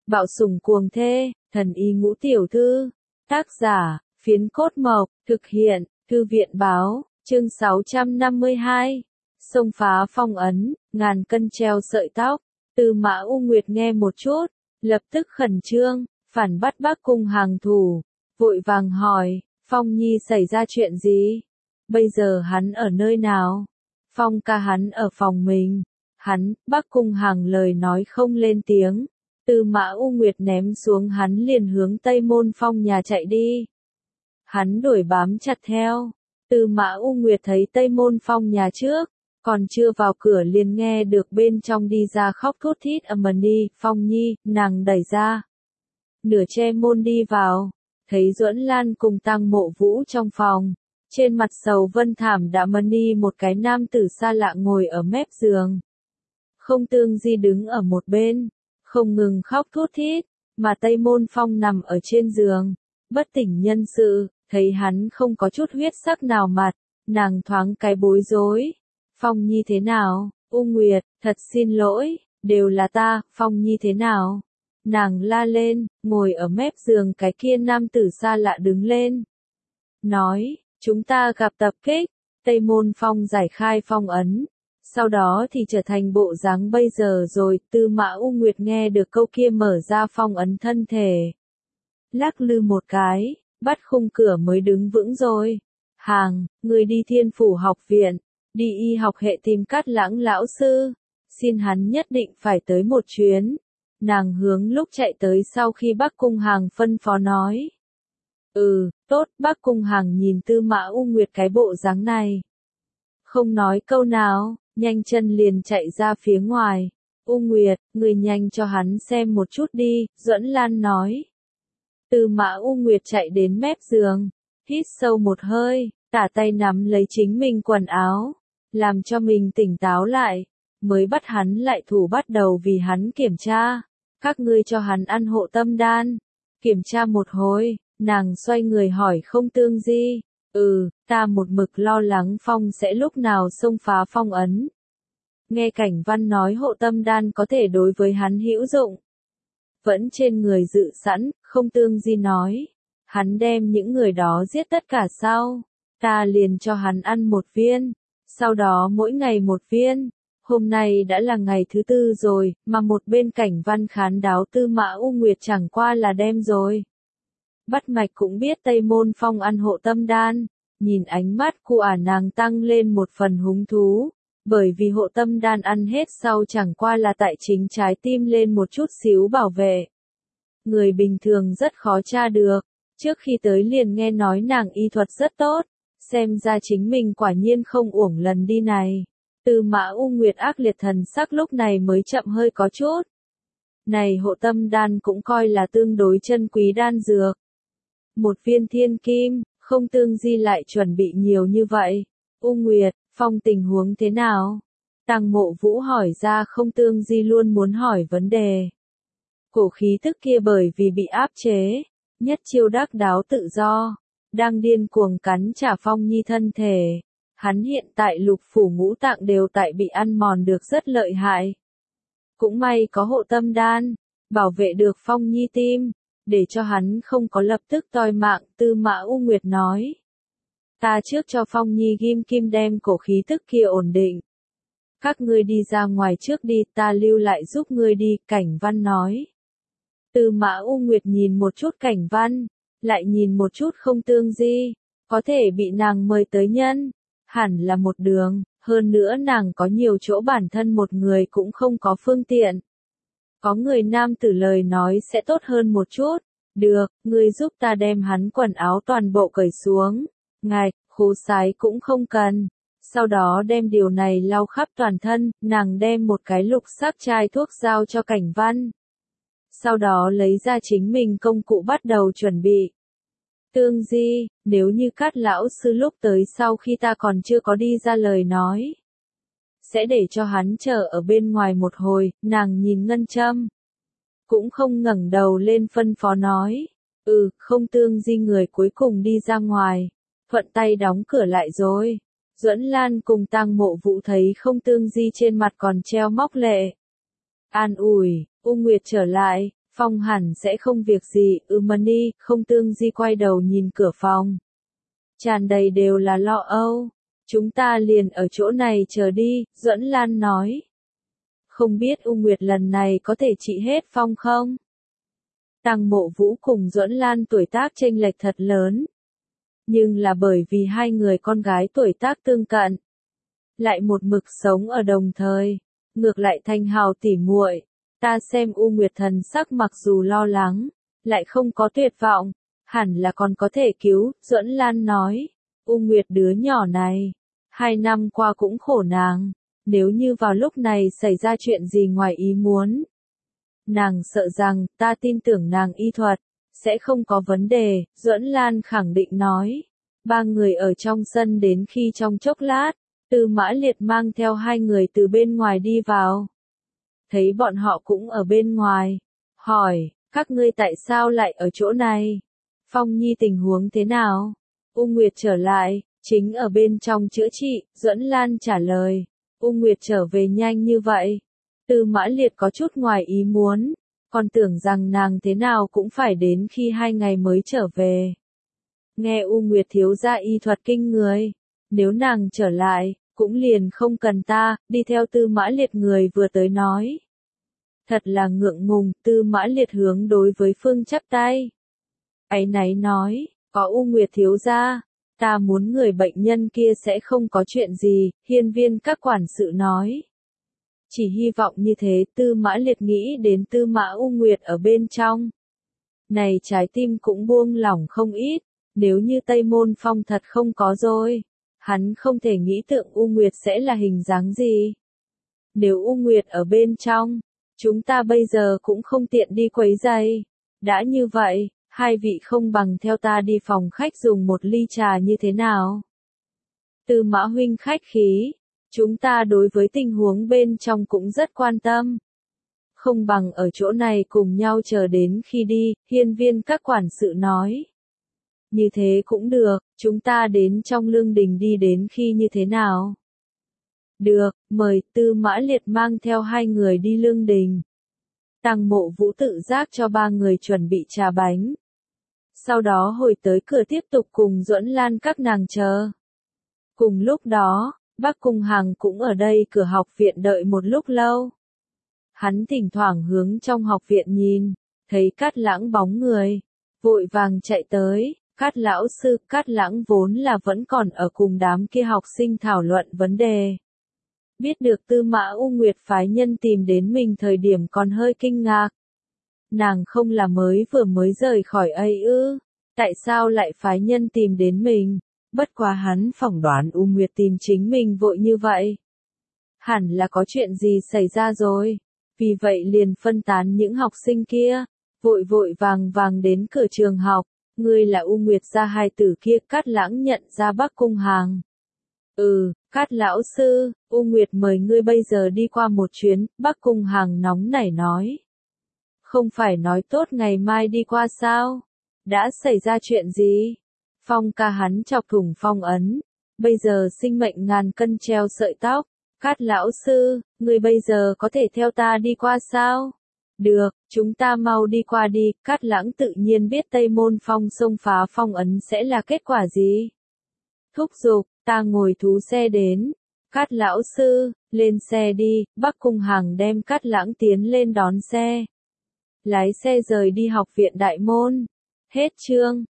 Bạo sủng cuồng thê, thần y ngũ tiểu thư. Tác giả, Phiến Cốt Mộc, thực hiện, Thư viện báo, chương 652. Xông phá phong ấn, ngàn cân treo sợi tóc. Tư Mã U Nguyệt nghe một chút, lập tức khẩn trương, phản bắt Bắc Cung hàng thủ, vội vàng hỏi, Phong Nhi xảy ra chuyện gì? Bây giờ hắn ở nơi nào? Phong ca hắn ở phòng mình. Hắn, Bắc Cung hàng lời nói không lên tiếng. Tư Mã U Nguyệt ném xuống hắn liền hướng Tây Môn Phong nhà chạy đi. Hắn đuổi bám chặt theo. Tư Mã U Nguyệt thấy Tây Môn Phong nhà trước, còn chưa vào cửa liền nghe được bên trong đi ra khóc thút thít đi, Phong Nhi, nàng đẩy ra. Nửa che môn đi vào, thấy Duẫn Lan cùng Tăng Mộ Vũ trong phòng. Trên mặt sầu vân thảm đã đi một cái nam tử xa lạ ngồi ở mép giường. Không Tương Di đứng ở một bên, không ngừng khóc thút thít, mà Tây Môn Phong nằm ở trên giường, bất tỉnh nhân sự, thấy hắn không có chút huyết sắc nào mặt, nàng thoáng cái bối rối. Phong Nhi thế nào? U Nguyệt, thật xin lỗi, đều là ta, Phong Nhi thế nào? Nàng la lên, ngồi ở mép giường cái kia nam tử xa lạ đứng lên. Nói, chúng ta gặp tập kích, Tây Môn Phong giải khai phong ấn. Sau đó thì trở thành bộ dáng bây giờ rồi, Tư Mã U Nguyệt nghe được câu kia mở ra phong ấn thân thể. Lắc lư một cái, bắt khung cửa mới đứng vững rồi. Hàng, người đi Thiên Phủ học viện, đi y học hệ tìm Cát Lãng lão sư, xin hắn nhất định phải tới một chuyến. Nàng hướng lúc chạy tới sau khi Bắc Cung Hàng phân phó nói. Tốt, Bắc Cung Hàng nhìn Tư Mã U Nguyệt cái bộ dáng này. Không nói câu nào, nhanh chân liền chạy ra phía ngoài. U Nguyệt, người nhanh cho hắn xem một chút đi, Duẫn Lan nói. Tư Mã U Nguyệt chạy đến mép giường, hít sâu một hơi, tả tay nắm lấy chính mình quần áo, làm cho mình tỉnh táo lại, mới bắt hắn lại thủ bắt đầu vì hắn kiểm tra. Các ngươi cho hắn ăn hộ tâm đan. Kiểm tra một hồi, nàng xoay người hỏi Không Tương Di. Ta một mực lo lắng Phong sẽ lúc nào xông phá phong ấn. Nghe Cảnh Văn nói hộ tâm đan có thể đối với hắn hữu dụng. Vẫn trên người dự sẵn, Không Tương Di nói. Hắn đem những người đó giết tất cả sau. Ta liền cho hắn ăn một viên. Sau đó mỗi ngày một viên. Hôm nay đã là ngày thứ tư rồi, mà một bên Cảnh Văn khán đáo Tư Mã U Nguyệt chẳng qua là đem rồi. Bắt mạch cũng biết Tây Môn Phong ăn hộ tâm đan, nhìn ánh mắt của nàng tăng lên một phần hứng thú, bởi vì hộ tâm đan ăn hết sau chẳng qua là tại chính trái tim lên một chút xíu bảo vệ. Người bình thường rất khó tra được, trước khi tới liền nghe nói nàng y thuật rất tốt, xem ra chính mình quả nhiên không uổng lần đi này. Tư Mã U Nguyệt ác liệt thần sắc lúc này mới chậm hơi có chút. Này hộ tâm đan cũng coi là tương đối chân quý đan dược. Một viên thiên kim, Không Tương Di lại chuẩn bị nhiều như vậy. U Nguyệt, Phong tình huống thế nào? Tăng Mộ Vũ hỏi ra Không Tương Di luôn muốn hỏi vấn đề. Cổ khí tức kia bởi vì bị áp chế, nhất chiêu đắc đáo tự do, đang điên cuồng cắn trả Phong Nhi thân thể. Hắn hiện tại lục phủ ngũ tạng đều tại bị ăn mòn được rất lợi hại. Cũng may có hộ tâm đan, bảo vệ được Phong Nhi tim, để cho hắn không có lập tức toi mạng, Tư Mã U Nguyệt nói. Ta trước cho Phong Nhi ghim kim đem cổ khí tức kia ổn định. Các ngươi đi ra ngoài trước đi, ta lưu lại giúp ngươi đi, Cảnh Văn nói. Tư Mã U Nguyệt nhìn một chút Cảnh Văn, lại nhìn một chút Không Tương Di, có thể bị nàng mời tới nhân. Hẳn là một đường, hơn nữa nàng có nhiều chỗ bản thân một người cũng không có phương tiện. Có người nam tử lời nói sẽ tốt hơn một chút. Được, ngươi giúp ta đem hắn quần áo toàn bộ cởi xuống. Ngài, khố sái cũng không cần. Sau đó đem điều này lau khắp toàn thân, nàng đem một cái lục sắc chai thuốc giao cho Cảnh Văn. Sau đó lấy ra chính mình công cụ bắt đầu chuẩn bị. Tương Di, nếu như Cát lão sư lúc tới sau khi ta còn chưa có đi ra lời nói, sẽ để cho hắn chờ ở bên ngoài một hồi. Nàng nhìn ngân châm, cũng không ngẩng đầu lên phân phó nói. Không Tương Di người cuối cùng đi ra ngoài, thuận tay đóng cửa lại rồi. Duẫn Lan cùng Tăng Mộ Vũ thấy Không Tương Di trên mặt còn treo móc lệ. An ủi, U Nguyệt trở lại, Phong hẳn sẽ không việc gì, Mani, không Tương Di quay đầu nhìn cửa phòng. Tràn đầy đều là lo âu. Chúng ta liền ở chỗ này chờ đi, Duẫn Lan nói. Không biết U Nguyệt lần này có thể trị hết Phong không? Tăng Mộ Vũ cùng Duẫn Lan tuổi tác chênh lệch thật lớn. Nhưng là bởi vì hai người con gái tuổi tác tương cận. Lại một mực sống ở đồng thời. Ngược lại thanh hào tỉ muội. Ta xem U Nguyệt thần sắc mặc dù lo lắng. Lại không có tuyệt vọng. Hẳn là còn có thể cứu, Duẫn Lan nói. U Nguyệt đứa nhỏ này. 2 năm qua cũng khổ nàng. Nếu như vào lúc này xảy ra chuyện gì ngoài ý muốn. Nàng sợ rằng, ta tin tưởng nàng y thuật. Sẽ không có vấn đề, Duẫn Lan khẳng định nói. Ba người ở trong sân đến khi trong chốc lát. Tư Mã Liệt mang theo hai người từ bên ngoài đi vào. Thấy bọn họ cũng ở bên ngoài. Hỏi, các ngươi tại sao lại ở chỗ này? Phong Nhi tình huống thế nào? U Nguyệt trở lại, chính ở bên trong chữa trị, Duẫn Lan trả lời. U Nguyệt trở về nhanh như vậy. Tư Mã Liệt có chút ngoài ý muốn. Còn tưởng rằng nàng thế nào cũng phải đến khi 2 ngày mới trở về. Nghe U Nguyệt thiếu gia y thuật kinh người. Nếu nàng trở lại, cũng liền không cần ta, đi theo Tư Mã Liệt người vừa tới nói. Thật là ngượng ngùng, Tư Mã Liệt hướng đối với Phương chắp tay. Áy náy nói, có U Nguyệt thiếu gia, ta muốn người bệnh nhân kia sẽ không có chuyện gì, hiên viên các quản sự nói. Chỉ hy vọng như thế, Tư Mã Liệt nghĩ đến Tư Mã U Nguyệt ở bên trong. Này trái tim cũng buông lỏng không ít, nếu như Tây Môn Phong thật không có rồi. Hắn không thể nghĩ tượng U Nguyệt sẽ là hình dáng gì. Nếu U Nguyệt ở bên trong, chúng ta bây giờ cũng không tiện đi quấy rầy. Đã như vậy, hai vị không bằng theo ta đi phòng khách dùng một ly trà như thế nào? Tư Mã huynh khách khí, chúng ta đối với tình huống bên trong cũng rất quan tâm. Không bằng ở chỗ này cùng nhau chờ đến khi đi, hiên viên các quản sự nói. Như thế cũng được, chúng ta đến trong lương đình đi đến khi như thế nào? Được, mời, Tư Mã Liệt mang theo hai người đi lương đình. Tăng Mộ Vũ tự giác cho ba người chuẩn bị trà bánh. Sau đó hồi tới cửa tiếp tục cùng Duẫn Lan các nàng chờ. Cùng lúc đó, Bắc Cung Hằng cũng ở đây cửa học viện đợi một lúc lâu. Hắn thỉnh thoảng hướng trong học viện nhìn, thấy Cát Lãng bóng người, vội vàng chạy tới. Cát lão sư, Cát Lãng vốn là vẫn còn ở cùng đám kia học sinh thảo luận vấn đề. Biết được Tư Mã U Nguyệt phái nhân tìm đến mình thời điểm còn hơi kinh ngạc. Nàng không là mới rời khỏi ấy ư, tại sao lại phái nhân tìm đến mình? Bất quá hắn phỏng đoán U Nguyệt tìm chính mình vội như vậy. Hẳn là có chuyện gì xảy ra rồi, vì vậy liền phân tán những học sinh kia, vội vàng đến cửa trường học. Ngươi là U Nguyệt gia hai tử kia, Cát Lãng nhận ra Bắc Cung Hằng. Cát lão sư, U Nguyệt mời ngươi bây giờ đi qua một chuyến, Bắc Cung Hằng nóng nảy nói. Không phải nói tốt ngày mai đi qua sao? Đã xảy ra chuyện gì? Phong ca hắn chọc thủng phong ấn. Bây giờ sinh mệnh ngàn cân treo sợi tóc. Cát lão sư, ngươi bây giờ có thể theo ta đi qua sao? Được, chúng ta mau đi qua đi, Cát Lãng tự nhiên biết Tây Môn Phong xông phá phong ấn sẽ là kết quả gì. Thúc giục, ta ngồi thú xe đến. Cát lão sư, lên xe đi, Bắc Cung Hằng đem Cát Lãng tiến lên đón xe. Lái xe rời đi học viện đại môn. Hết chương.